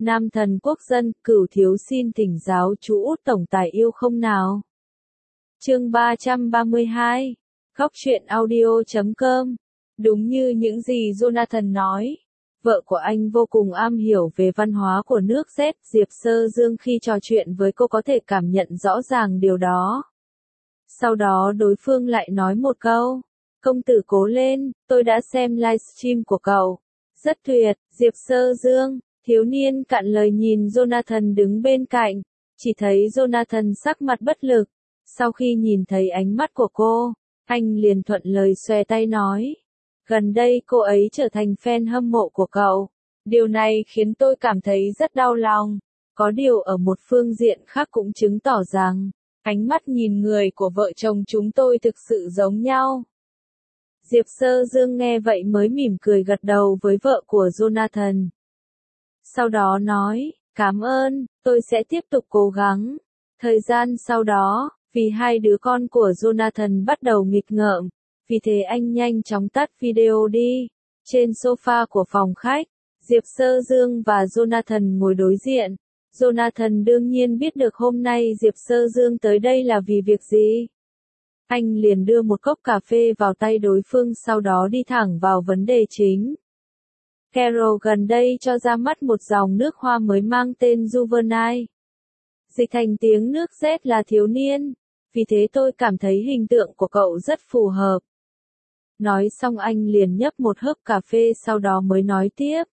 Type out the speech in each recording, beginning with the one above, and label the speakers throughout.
Speaker 1: Nam thần quốc dân, Cửu thiếu xin thỉnh giáo chú Út tổng tài yêu không nào. Chương 332. Khóc chuyện audio.com. Đúng như những gì Jonathan nói, vợ của anh vô cùng am hiểu về văn hóa của nước Z. Diệp Sơ Dương khi trò chuyện với cô có thể cảm nhận rõ ràng điều đó. Sau đó đối phương lại nói một câu, công tử cố lên, tôi đã xem livestream của cậu. Rất tuyệt. Diệp Sơ Dương, thiếu niên cạn lời nhìn Jonathan đứng bên cạnh, chỉ thấy Jonathan sắc mặt bất lực. Sau khi nhìn thấy ánh mắt của cô, anh liền thuận lời xòe tay nói, gần đây cô ấy trở thành fan hâm mộ của cậu. Điều này khiến tôi cảm thấy rất đau lòng. Có điều ở một phương diện khác cũng chứng tỏ rằng, ánh mắt nhìn người của vợ chồng chúng tôi thực sự giống nhau. Diệp Sơ Dương nghe vậy mới mỉm cười gật đầu với vợ của Jonathan. Sau đó nói, cảm ơn, tôi sẽ tiếp tục cố gắng. Thời gian sau đó, vì hai đứa con của Jonathan bắt đầu nghịch ngợm, vì thế anh nhanh chóng tắt video đi. Trên sofa của phòng khách, Diệp Sơ Dương và Jonathan ngồi đối diện. Jonathan đương nhiên biết được hôm nay Diệp Sơ Dương tới đây là vì việc gì. Anh liền đưa một cốc cà phê vào tay đối phương, sau đó đi thẳng vào vấn đề chính. Carol gần đây cho ra mắt một dòng nước hoa mới mang tên Juvenile. Dịch thành tiếng nước Z là thiếu niên, vì thế tôi cảm thấy hình tượng của cậu rất phù hợp. Nói xong anh liền nhấp một hớp cà phê sau đó mới nói tiếp.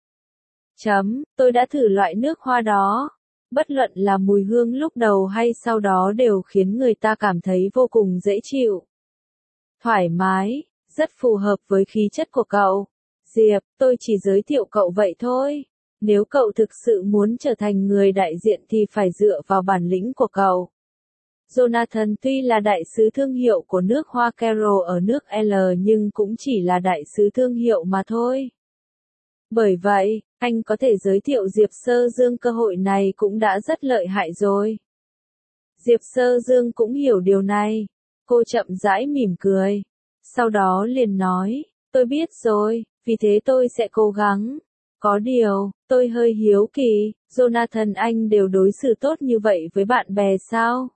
Speaker 1: Tôi đã thử loại nước hoa đó. Bất luận là mùi hương lúc đầu hay sau đó đều khiến người ta cảm thấy vô cùng dễ chịu. Thoải mái, rất phù hợp với khí chất của cậu. Diệp, tôi chỉ giới thiệu cậu vậy thôi. Nếu cậu thực sự muốn trở thành người đại diện thì phải dựa vào bản lĩnh của cậu. Jonathan tuy là đại sứ thương hiệu của nước hoa Carol ở nước L nhưng cũng chỉ là đại sứ thương hiệu mà thôi. Bởi vậy, anh có thể giới thiệu Diệp Sơ Dương, cơ hội này cũng đã rất lợi hại rồi. Diệp Sơ Dương cũng hiểu điều này. Cô chậm rãi mỉm cười. Sau đó liền nói, tôi biết rồi, vì thế tôi sẽ cố gắng. Có điều, tôi hơi hiếu kỳ, Jonathan anh đều đối xử tốt như vậy với bạn bè sao?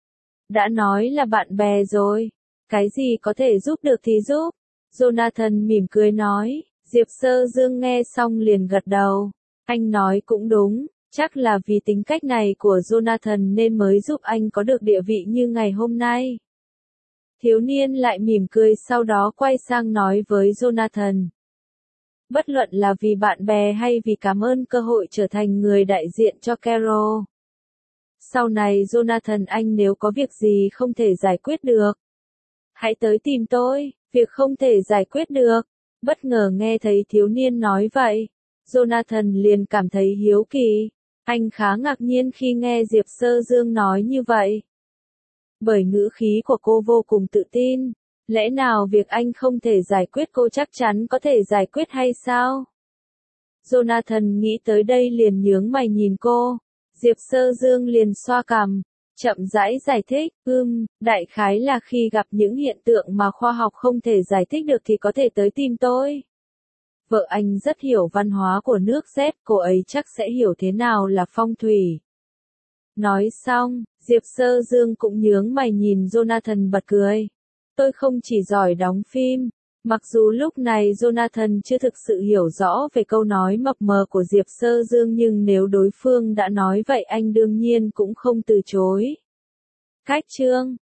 Speaker 1: Đã nói là bạn bè rồi, cái gì có thể giúp được thì giúp. Jonathan mỉm cười nói. Diệp Sơ Dương nghe xong liền gật đầu. Anh nói cũng đúng, chắc là vì tính cách này của Jonathan nên mới giúp anh có được địa vị như ngày hôm nay. Thiếu niên lại mỉm cười sau đó quay sang nói với Jonathan. Bất luận là vì bạn bè hay vì cảm ơn cơ hội trở thành người đại diện cho Carol. Sau này Jonathan anh nếu có việc gì không thể giải quyết được, hãy tới tìm tôi, việc không thể giải quyết được. Bất ngờ nghe thấy thiếu niên nói vậy, Jonathan liền cảm thấy hiếu kỳ. Anh khá ngạc nhiên khi nghe Diệp Sơ Dương nói như vậy. Bởi ngữ khí của cô vô cùng tự tin, lẽ nào việc anh không thể giải quyết cô chắc chắn có thể giải quyết hay sao? Jonathan nghĩ tới đây liền nhướng mày nhìn cô. Diệp Sơ Dương liền xoa cằm, chậm rãi giải thích, đại khái là khi gặp những hiện tượng mà khoa học không thể giải thích được thì có thể tới tìm tôi. Vợ anh rất hiểu văn hóa của nước Z, cô ấy chắc sẽ hiểu thế nào là phong thủy. Nói xong, Diệp Sơ Dương cũng nhướng mày nhìn Jonathan bật cười. Tôi không chỉ giỏi đóng phim. Mặc dù lúc này Jonathan chưa thực sự hiểu rõ về câu nói mập mờ của Diệp Sơ Dương nhưng nếu đối phương đã nói vậy anh đương nhiên cũng không từ chối. Cách chương